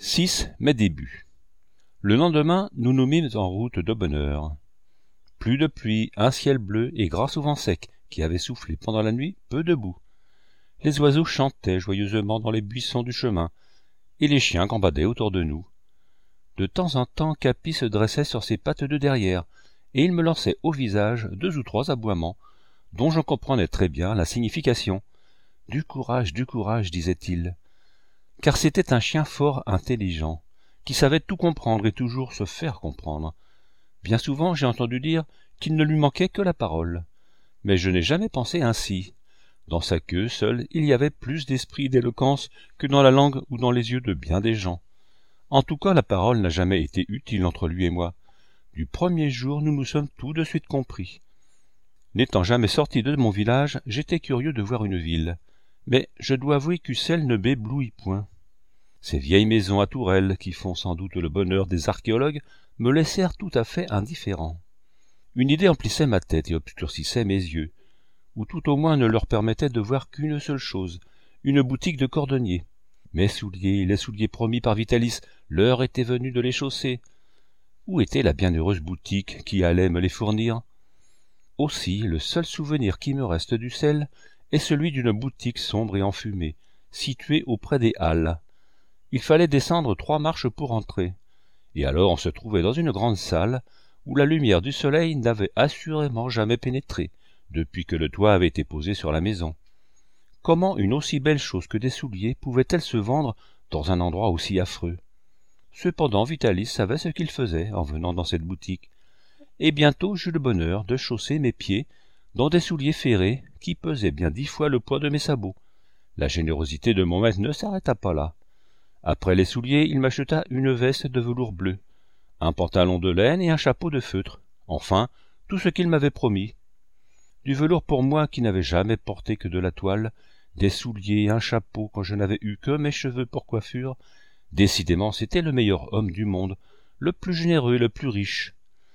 6. Mes débuts. Le lendemain, nous nous mîmes en route de bonne heure. Plus de pluie, un ciel bleu et grâce au vent sec qui avait soufflé pendant la nuit, peu de boue. Les oiseaux chantaient joyeusement dans les buissons du chemin, et les chiens gambadaient autour de nous. De temps en temps, Capi se dressait sur ses pattes de derrière, et il me lançait au visage 2 ou 3 aboiements, dont je comprenais très bien la signification. « Du courage, disait-il. » Car c'était un chien fort intelligent, qui savait tout comprendre et toujours se faire comprendre. Bien souvent, j'ai entendu dire qu'il ne lui manquait que la parole. Mais je n'ai jamais pensé ainsi. Dans sa queue seule, il y avait plus d'esprit et d'éloquence que dans la langue ou dans les yeux de bien des gens. En tout cas, la parole n'a jamais été utile entre lui et moi. Du premier jour, nous nous sommes tout de suite compris. N'étant jamais sorti de mon village, j'étais curieux de voir une ville. Mais je dois avouer qu'Ussel ne m'éblouit point. Ces vieilles maisons à tourelles, qui font sans doute le bonheur des archéologues, me laissèrent tout à fait indifférent. Une idée emplissait ma tête et obscurcissait mes yeux, ou tout au moins ne leur permettait de voir qu'une seule chose, une boutique de cordonnier. Mes souliers, les souliers promis par Vitalis, l'heure était venue de les chausser. Où était la bienheureuse boutique qui allait me les fournir? Aussi, le seul souvenir qui me reste d'Ussel est celui d'une boutique sombre et enfumée, située auprès des halles. Il fallait descendre 3 marches pour entrer, et alors on se trouvait dans une grande salle où la lumière du soleil n'avait assurément jamais pénétré, depuis que le toit avait été posé sur la maison. Comment une aussi belle chose que des souliers pouvait-elle se vendre dans un endroit aussi affreux? Cependant Vitalis savait ce qu'il faisait en venant dans cette boutique, et bientôt j'eus le bonheur de chausser mes pieds dans des souliers ferrés qui pesaient bien 10 fois le poids de mes sabots. La générosité de mon maître ne s'arrêta pas là. Après les souliers, il m'acheta une veste de velours bleu, un pantalon de laine et un chapeau de feutre, enfin, tout ce qu'il m'avait promis. Du velours pour moi qui n'avais jamais porté que de la toile, des souliers et un chapeau quand je n'avais eu que mes cheveux pour coiffure. Décidément, c'était le meilleur homme du monde, le plus généreux et le plus riche.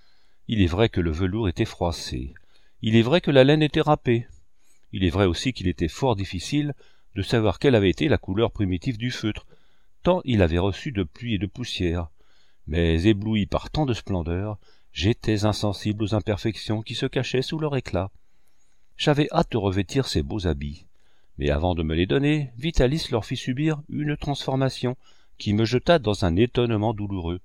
Il est vrai que le velours était froissé, il est vrai que la laine était râpée, il est vrai aussi qu'il était fort difficile de savoir quelle avait été la couleur primitive du feutre, tant il avait reçu de pluie et de poussière. Mais ébloui par tant de splendeur, j'étais insensible aux imperfections qui se cachaient sous leur éclat. J'avais hâte de revêtir ces beaux habits, mais avant de me les donner, Vitalis leur fit subir une transformation qui me jeta dans un étonnement douloureux.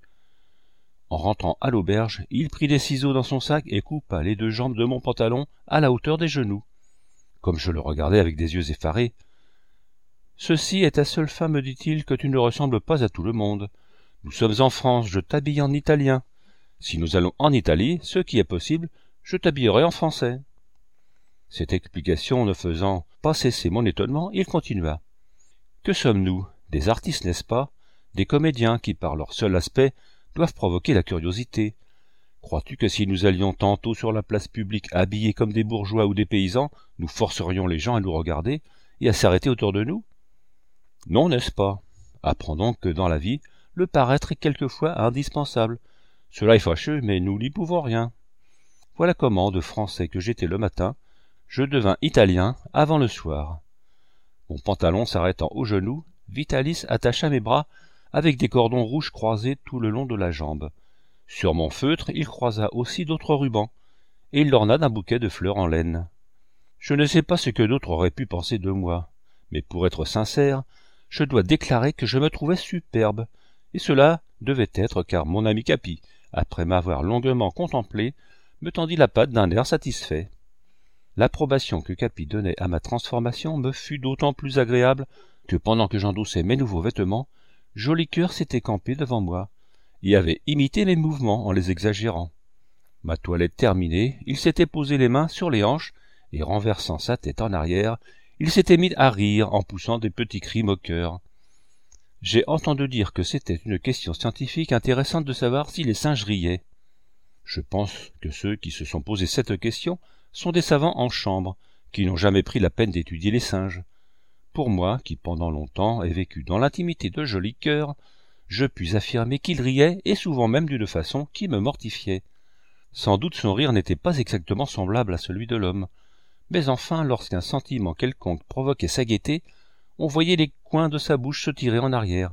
En rentrant à l'auberge, il prit des ciseaux dans son sac et coupa les 2 jambes de mon pantalon à la hauteur des genoux. Comme je le regardais avec des yeux effarés, « Ceci est ta seule femme, me dit-il, que tu ne ressembles pas à tout le monde. Nous sommes en France, je t'habille en italien. Si nous allons en Italie, ce qui est possible, je t'habillerai en français. » Cette explication ne faisant pas cesser mon étonnement, il continua. « Que sommes-nous? Des artistes, n'est-ce pas? Des comédiens qui, par leur seul aspect, doivent provoquer la curiosité. Crois-tu que si nous allions tantôt sur la place publique habillés comme des bourgeois ou des paysans, nous forcerions les gens à nous regarder et à s'arrêter autour de nous? Non, n'est-ce pas? Apprends donc que dans la vie, le paraître est quelquefois indispensable. Cela est fâcheux, mais nous n'y pouvons rien. Voilà comment, de français que j'étais le matin, je devins italien avant le soir. Mon pantalon s'arrêtant au genou, Vitalis attacha mes bras avec des cordons rouges croisés tout le long de la jambe. Sur mon feutre, il croisa aussi d'autres rubans, et il l'orna d'un bouquet de fleurs en laine. Je ne sais pas ce que d'autres auraient pu penser de moi, mais pour être sincère, je dois déclarer que je me trouvais superbe, et cela devait être car mon ami Capi, après m'avoir longuement contemplé, me tendit la patte d'un air satisfait. L'approbation que Capi donnait à ma transformation me fut d'autant plus agréable que pendant que j'endossais mes nouveaux vêtements, Joli Cœur s'était campé devant moi, et avait imité mes mouvements en les exagérant. Ma toilette terminée, il s'était posé les mains sur les hanches, et renversant sa tête en arrière, il s'était mis à rire en poussant des petits cris moqueurs. J'ai entendu dire que c'était une question scientifique intéressante de savoir si les singes riaient. Je pense que ceux qui se sont posé cette question sont des savants en chambre, qui n'ont jamais pris la peine d'étudier les singes. Pour moi, qui pendant longtemps ai vécu dans l'intimité de Joli Cœur, je puis affirmer qu'il riait, et souvent même d'une façon qui me mortifiait. Sans doute son rire n'était pas exactement semblable à celui de l'homme, mais enfin, lorsqu'un sentiment quelconque provoquait sa gaieté, on voyait les coins de sa bouche se tirer en arrière,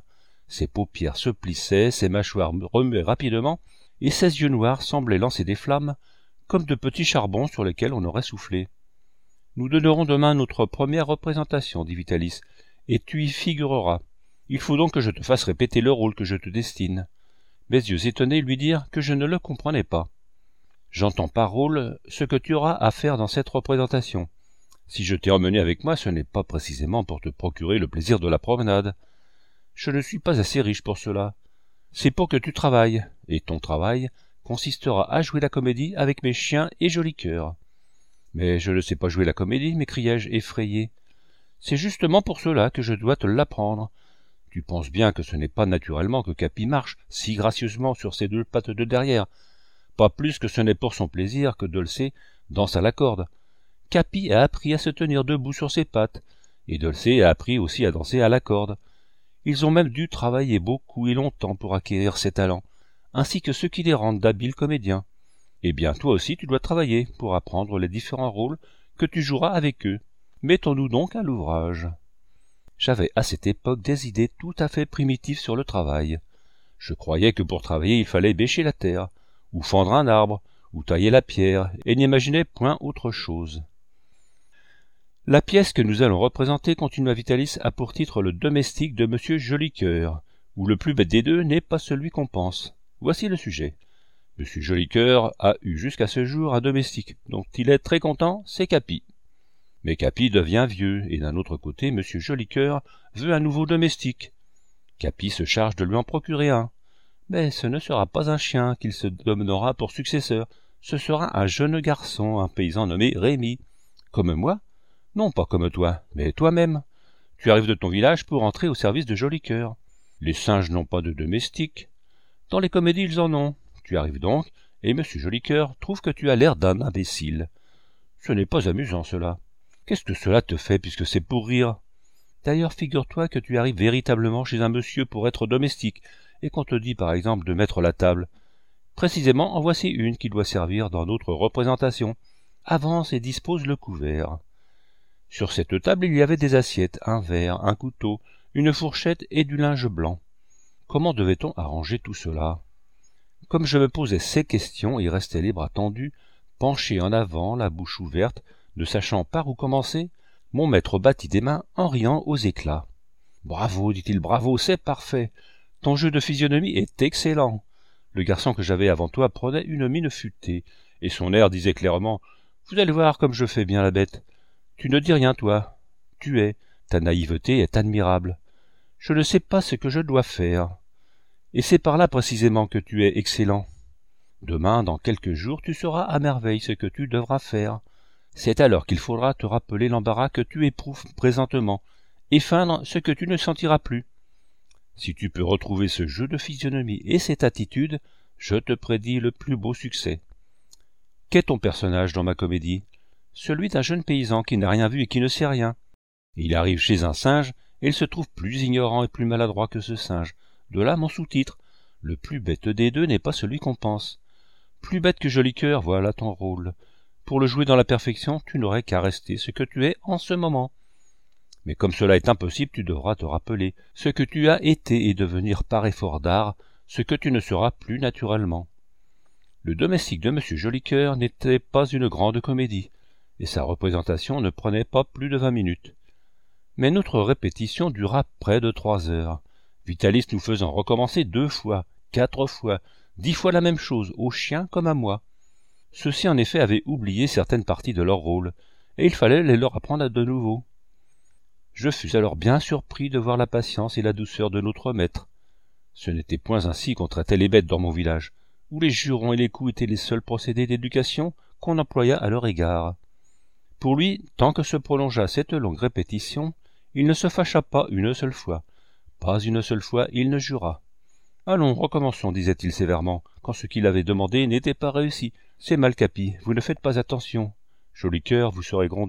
Ses paupières se plissaient, ses mâchoires remuaient rapidement, et ses yeux noirs semblaient lancer des flammes, comme de petits charbons sur lesquels on aurait soufflé. « Nous donnerons demain notre première représentation, dit Vitalis, et tu y figureras. Il faut donc que je te fasse répéter le rôle que je te destine. » Mes yeux étonnés lui dirent que je ne le comprenais pas. « J'entends par rôle ce que tu auras à faire dans cette représentation. Si je t'ai emmené avec moi, ce n'est pas précisément pour te procurer le plaisir de la promenade. Je ne suis pas assez riche pour cela. C'est pour que tu travailles, et ton travail consistera à jouer la comédie avec mes chiens et Joli Cœur. »« Mais je ne sais pas jouer la comédie, m'écriai-je effrayé. C'est justement pour cela que je dois te l'apprendre. Tu penses bien que ce n'est pas naturellement que Capi marche si gracieusement sur ses deux pattes de derrière. Pas plus que ce n'est pour son plaisir que Dulcé danse à la corde. Capi a appris à se tenir debout sur ses pattes, et Dulcé a appris aussi à danser à la corde. Ils ont même dû travailler beaucoup et longtemps pour acquérir ces talents, ainsi que ceux qui les rendent d'habiles comédiens. Eh bien, toi aussi tu dois travailler pour apprendre les différents rôles que tu joueras avec eux. Mettons-nous donc à l'ouvrage. » J'avais à cette époque des idées tout à fait primitives sur le travail. Je croyais que pour travailler il fallait bêcher la terre, ou fendre un arbre, ou tailler la pierre, et n'imaginais point autre chose. La pièce que nous allons représenter, continua Vitalis, a pour titre le domestique de Monsieur Joli Cœur, où le plus bête des deux n'est pas celui qu'on pense. Voici le sujet. Monsieur Joli Cœur a eu jusqu'à ce jour un domestique, dont il est très content, c'est Capi. Mais Capi devient vieux, et d'un autre côté, Monsieur Joli Cœur veut un nouveau domestique. Capi se charge de lui en procurer un. Mais ce ne sera pas un chien qu'il se donnera pour successeur, ce sera un jeune garçon, un paysan nommé Rémi. Comme moi? Non, pas comme toi, mais toi-même. Tu arrives de ton village pour entrer au service de Joli Cœur. Les singes n'ont pas de domestique. Dans les comédies, ils en ont. Tu arrives donc, et Monsieur Joli Cœur trouve que tu as l'air d'un imbécile. Ce n'est pas amusant, cela. Qu'est-ce que cela te fait, puisque c'est pour rire? D'ailleurs, figure-toi que tu arrives véritablement chez un monsieur pour être domestique, et qu'on te dit par exemple de mettre la table. Précisément, en voici une qui doit servir dans notre représentation. Avance et dispose le couvert. Sur cette table il y avait des assiettes, un verre, un couteau, une fourchette et du linge blanc. Comment devait-on arranger tout cela? Comme je me posais ces questions et restais les bras tendus, penché en avant, la bouche ouverte, ne sachant par où commencer, mon maître battit des mains en riant aux éclats. « Bravo, dit-il, bravo, c'est parfait. Ton jeu de physionomie est excellent. » Le garçon que j'avais avant toi prenait une mine futée, et son air disait clairement « Vous allez voir comme je fais bien la bête. Tu ne dis rien, toi. Tu es. Ta naïveté est admirable. Je ne sais pas ce que je dois faire. Et c'est par là précisément que tu es excellent. Demain, dans quelques jours, tu sauras à merveille ce que tu devras faire. C'est alors qu'il faudra te rappeler l'embarras que tu éprouves présentement, et feindre ce que tu ne sentiras plus. Si tu peux retrouver ce jeu de physionomie et cette attitude, je te prédis le plus beau succès. Qu'est ton personnage dans ma comédie? Celui d'un jeune paysan qui n'a rien vu et qui ne sait rien. Il arrive chez un singe, et il se trouve plus ignorant et plus maladroit que ce singe. De là mon sous-titre. Le plus bête des deux n'est pas celui qu'on pense. Plus bête que Joli Cœur, voilà ton rôle. Pour le jouer dans la perfection, tu n'aurais qu'à rester ce que tu es en ce moment. Mais comme cela est impossible, tu devras te rappeler ce que tu as été et devenir par effort d'art ce que tu ne seras plus naturellement. Le domestique de Monsieur Joli Cœur n'était pas une grande comédie, et sa représentation ne prenait pas plus de 20 minutes. Mais notre répétition dura près de 3 heures, Vitalis nous faisant recommencer 2 fois, 4 fois, 10 fois la même chose, aux chiens comme à moi. Ceux-ci en effet avaient oublié certaines parties de leur rôle, et il fallait les leur apprendre de nouveau. Je fus alors bien surpris de voir la patience et la douceur de notre maître. Ce n'était point ainsi qu'on traitait les bêtes dans mon village, où les jurons et les coups étaient les seuls procédés d'éducation qu'on employa à leur égard. Pour lui, tant que se prolongea cette longue répétition, il ne se fâcha pas une seule fois. Pas une seule fois il ne jura. « Allons, recommençons, disait-il sévèrement, quand ce qu'il avait demandé n'était pas réussi. C'est mal, Capi, vous ne faites pas attention. Joli Cœur, vous serez grondé. »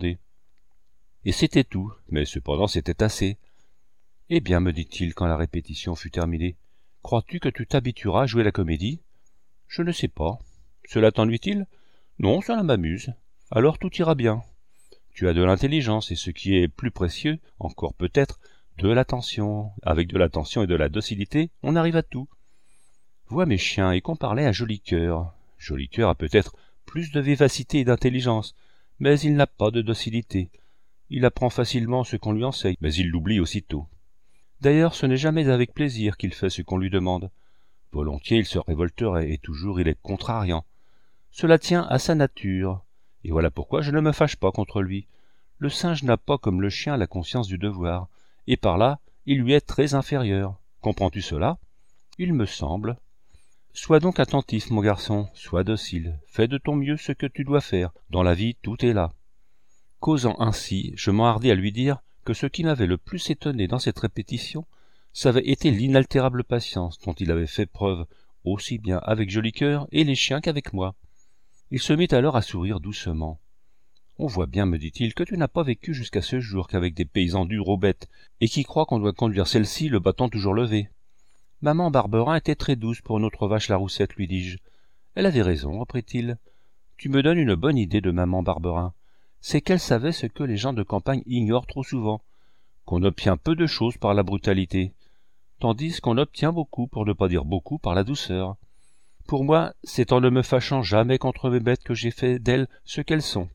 Et c'était tout, mais cependant c'était assez. « Eh bien, me dit-il quand la répétition fut terminée, crois-tu que tu t'habitueras à jouer la comédie? »« Je ne sais pas. Cela t'ennuie-t-il? » ?»« Non, cela m'amuse. Alors tout ira bien. Tu as de l'intelligence, et ce qui est plus précieux, encore peut-être, de l'attention. Avec de l'attention et de la docilité, on arrive à tout. Vois mes chiens et qu'on parlait à Joli Cœur. Joli Cœur a peut-être plus de vivacité et d'intelligence, mais il n'a pas de docilité. Il apprend facilement ce qu'on lui enseigne, mais il l'oublie aussitôt. D'ailleurs, ce n'est jamais avec plaisir qu'il fait ce qu'on lui demande. Volontiers il se révolterait, et toujours il est contrariant. Cela tient à sa nature, et voilà pourquoi je ne me fâche pas contre lui. Le singe n'a pas comme le chien la conscience du devoir, et par là, il lui est très inférieur. Comprends-tu cela? Il me semble. Sois donc attentif, mon garçon, sois docile, fais de ton mieux ce que tu dois faire, dans la vie tout est là. Causant ainsi, je m'enhardis à lui dire que ce qui m'avait le plus étonné dans cette répétition, ça avait été l'inaltérable patience dont il avait fait preuve, aussi bien avec Joli Cœur et les chiens qu'avec moi. Il se mit alors à sourire doucement. On voit bien, me dit-il, que tu n'as pas vécu jusqu'à ce jour qu'avec des paysans durs aux bêtes, et qui croient qu'on doit conduire celle-ci le bâton toujours levé. Maman Barberin était très douce pour notre vache la Roussette, lui dis-je. Elle avait raison, reprit-il. Tu me donnes une bonne idée de maman Barberin. C'est qu'elle savait ce que les gens de campagne ignorent trop souvent, qu'on obtient peu de choses par la brutalité, tandis qu'on obtient beaucoup, pour ne pas dire beaucoup, par la douceur. Pour moi, c'est en ne me fâchant jamais contre mes bêtes que j'ai fait d'elles ce qu'elles sont.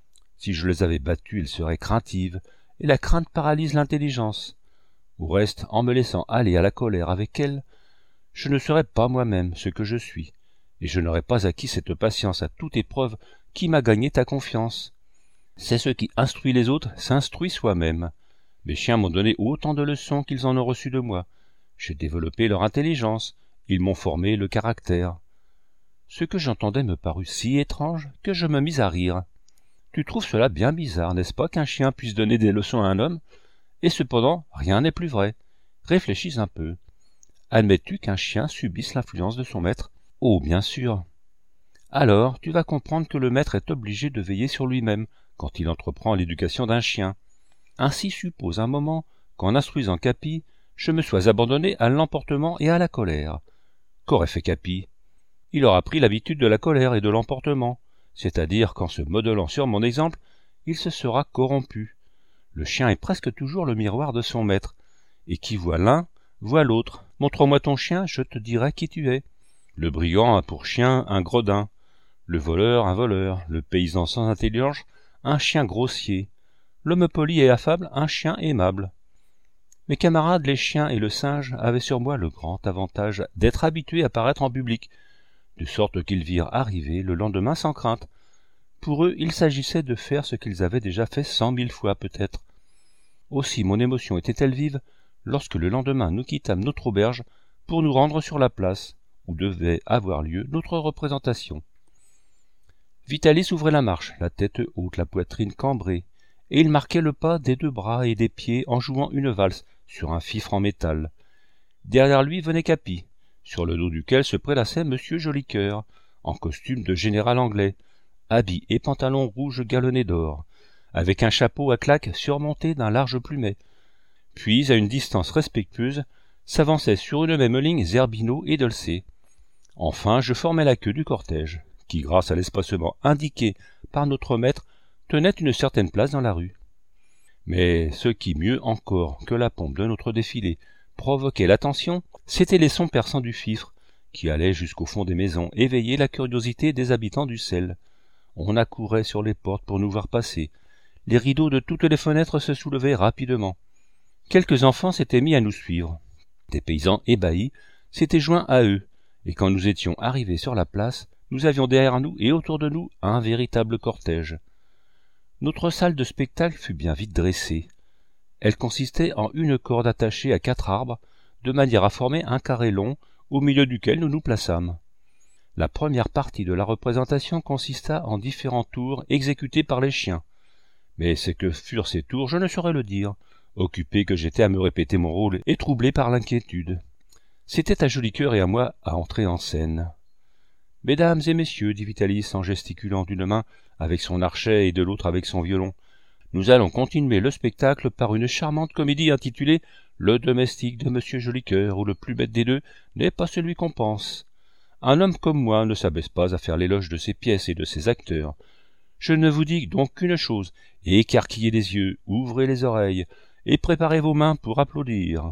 Si je les avais battues, elles seraient craintives, et la crainte paralyse l'intelligence. Au reste, en me laissant aller à la colère avec elles, je ne serais pas moi-même ce que je suis, et je n'aurais pas acquis cette patience à toute épreuve qui m'a gagné ta confiance. C'est ce qui instruit les autres, s'instruit soi-même. Mes chiens m'ont donné autant de leçons qu'ils en ont reçu de moi. J'ai développé leur intelligence, ils m'ont formé le caractère. Ce que j'entendais me parut si étrange que je me mis à rire. Tu trouves cela bien bizarre, n'est-ce pas, qu'un chien puisse donner des leçons à un homme? Et cependant, rien n'est plus vrai. Réfléchis un peu. Admets-tu qu'un chien subisse l'influence de son maître? Oh, bien sûr. Alors, tu vas comprendre que le maître est obligé de veiller sur lui-même quand il entreprend l'éducation d'un chien. Ainsi suppose un moment qu'en instruisant Capi, je me sois abandonné à l'emportement et à la colère. Qu'aurait fait Capi? Il aura pris l'habitude de la colère et de l'emportement, c'est-à-dire qu'en se modelant sur mon exemple, il se sera corrompu. Le chien est presque toujours le miroir de son maître, et qui voit l'un, voit l'autre. Montre-moi ton chien, je te dirai qui tu es. Le brigand a pour chien un gredin, le voleur un voleur, le paysan sans intelligence un chien grossier, l'homme poli et affable un chien aimable. Mes camarades les chiens et le singe avaient sur moi le grand avantage d'être habitués à paraître en public, de sorte qu'ils virent arriver le lendemain sans crainte. Pour eux, il s'agissait de faire ce qu'ils avaient déjà fait 100 000 fois peut-être. Aussi mon émotion était-elle vive lorsque le lendemain nous quittâmes notre auberge pour nous rendre sur la place où devait avoir lieu notre représentation. Vitalis ouvrait la marche, la tête haute, la poitrine cambrée, et il marquait le pas des 2 bras et des pieds en jouant une valse sur un fifre en métal. Derrière lui venait Capi, sur le dos duquel se prélassait Monsieur Joli Cœur, en costume de général anglais, habit et pantalon rouge galonné d'or, avec un chapeau à claques surmonté d'un large plumet. Puis, à une distance respectueuse, s'avançaient sur une même ligne Zerbino et Dolcet. Enfin, je formais la queue du cortège, qui, grâce à l'espacement indiqué par notre maître, tenait une certaine place dans la rue. Mais ce qui, mieux encore que la pompe de notre défilé, provoquait l'attention, c'étaient les sons perçants du fifre, qui allaient jusqu'au fond des maisons éveiller la curiosité des habitants du sel. On accourait sur les portes pour nous voir passer. Les rideaux de toutes les fenêtres se soulevaient rapidement. Quelques enfants s'étaient mis à nous suivre. Des paysans ébahis s'étaient joints à eux, et quand nous étions arrivés sur la place, nous avions derrière nous et autour de nous un véritable cortège. Notre salle de spectacle fut bien vite dressée. Elle consistait en une corde attachée à 4 arbres, de manière à former un carré long, au milieu duquel nous nous plaçâmes. La première partie de la représentation consista en différents tours exécutés par les chiens. Mais ce que furent ces tours, je ne saurais le dire, occupé que j'étais à me répéter mon rôle et troublé par l'inquiétude. C'était à Joli Cœur et à moi à entrer en scène. « Mesdames et messieurs, dit Vitalis en gesticulant d'une main avec son archet et de l'autre avec son violon, nous allons continuer le spectacle par une charmante comédie intitulée « Le domestique de Monsieur Joli Cœur, où le plus bête des deux n'est pas celui qu'on pense. Un homme comme moi ne s'abaisse pas à faire l'éloge de ses pièces et de ses acteurs. Je ne vous dis donc qu'une chose, écarquillez les yeux, ouvrez les oreilles, et préparez vos mains pour applaudir.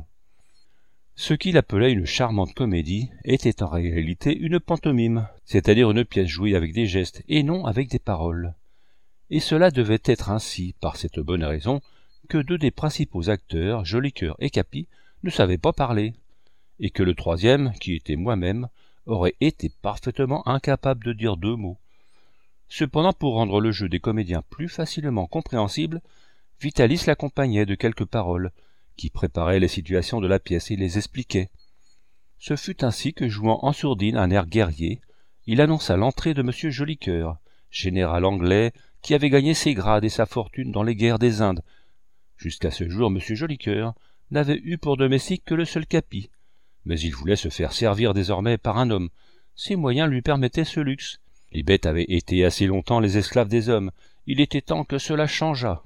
Ce qu'il appelait une charmante comédie était en réalité une pantomime, c'est-à-dire une pièce jouée avec des gestes et non avec des paroles. Et cela devait être ainsi, par cette bonne raison, que deux des principaux acteurs, Jolicoeur et Capi, ne savaient pas parler, et que le troisième, qui était moi-même, aurait été parfaitement incapable de dire 2 mots. Cependant, pour rendre le jeu des comédiens plus facilement compréhensible, Vitalis l'accompagnait de quelques paroles, qui préparaient les situations de la pièce et les expliquaient. Ce fut ainsi que, jouant en sourdine un air guerrier, il annonça l'entrée de M. Jolicoeur, général anglais qui avait gagné ses grades et sa fortune dans les guerres des Indes. Jusqu'à ce jour, M. Jolicoeur n'avait eu pour domestique que le seul Capi, mais il voulait se faire servir désormais par un homme. Ses moyens lui permettaient ce luxe. Les bêtes avaient été assez longtemps les esclaves des hommes. Il était temps que cela changeât.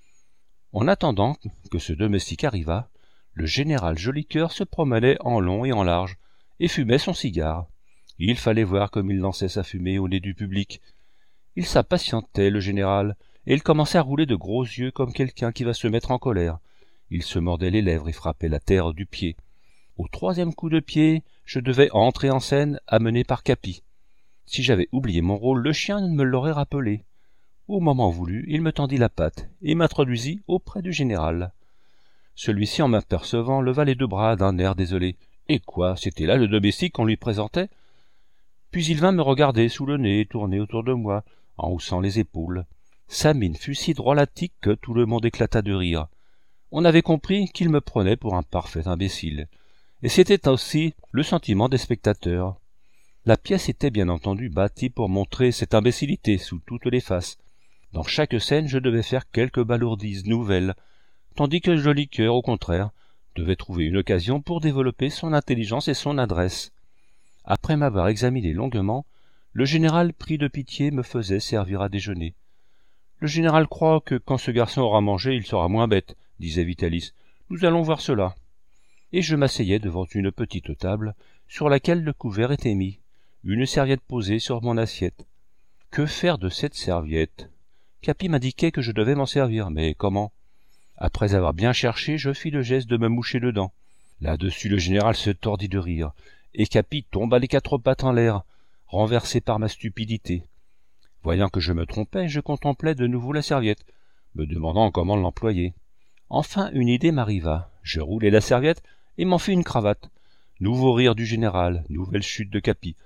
En attendant que ce domestique arrivât, le général Jolicoeur se promenait en long et en large, et fumait son cigare. Il fallait voir comme il lançait sa fumée au nez du public. Il s'impatientait, le général, et il commençait à rouler de gros yeux comme quelqu'un qui va se mettre en colère. Il se mordait les lèvres et frappait la terre du pied. Au 3e coup de pied, je devais entrer en scène, amené par Capi. Si j'avais oublié mon rôle, le chien me l'aurait rappelé. Au moment voulu, il me tendit la patte et m'introduisit auprès du général. Celui-ci, en m'apercevant, leva les 2 bras d'un air désolé. Et quoi, c'était là le domestique qu'on lui présentait? Puis il vint me regarder sous le nez et tourner autour de moi, en haussant les épaules. Sa mine fut si drôlatique que tout le monde éclata de rire. On avait compris qu'il me prenait pour un parfait imbécile. Et c'était aussi le sentiment des spectateurs. La pièce était bien entendu bâtie pour montrer cette imbécilité sous toutes les faces. Dans chaque scène, je devais faire quelques balourdises nouvelles, tandis que Jolicoeur, au contraire, devait trouver une occasion pour développer son intelligence et son adresse. Après m'avoir examiné longuement, le général, pris de pitié, me faisait servir à déjeuner. « Le général croit que quand ce garçon aura mangé, il sera moins bête, » disait Vitalis. « Nous allons voir cela. » Et je m'asseyais devant une petite table, sur laquelle le couvert était mis, une serviette posée sur mon assiette. Que faire de cette serviette? Capi m'indiquait que je devais m'en servir, mais comment? Après avoir bien cherché, je fis le geste de me moucher dedans. Là-dessus, le général se tordit de rire, et Capi tomba les 4 pattes en l'air, renversé par ma stupidité. Voyant que je me trompais, je contemplais de nouveau la serviette, me demandant comment l'employer. Enfin, une idée m'arriva. Je roulai la serviette et m'en fis une cravate. Nouveau rire du général, nouvelle chute de Capi.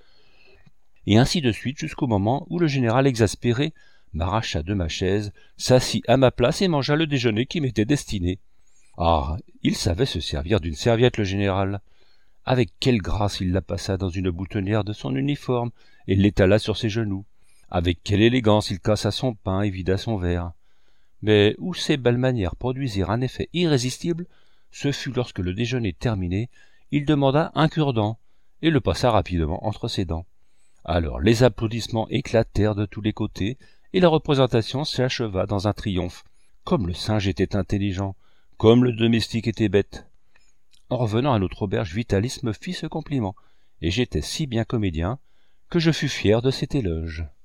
Et ainsi de suite jusqu'au moment où le général exaspéré m'arracha de ma chaise, s'assit à ma place et mangea le déjeuner qui m'était destiné. Ah, il savait se servir d'une serviette, le général. Avec quelle grâce il la passa dans une boutonnière de son uniforme et l'étala sur ses genoux. Avec quelle élégance il cassa son pain et vida son verre. Mais où ces belles manières produisirent un effet irrésistible, ce fut lorsque le déjeuner terminé, il demanda un cure-dent et le passa rapidement entre ses dents. Alors les applaudissements éclatèrent de tous les côtés et la représentation s'acheva dans un triomphe. Comme le singe était intelligent, comme le domestique était bête. En revenant à notre auberge, Vitalis me fit ce compliment, et j'étais si bien comédien que je fus fier de cet éloge.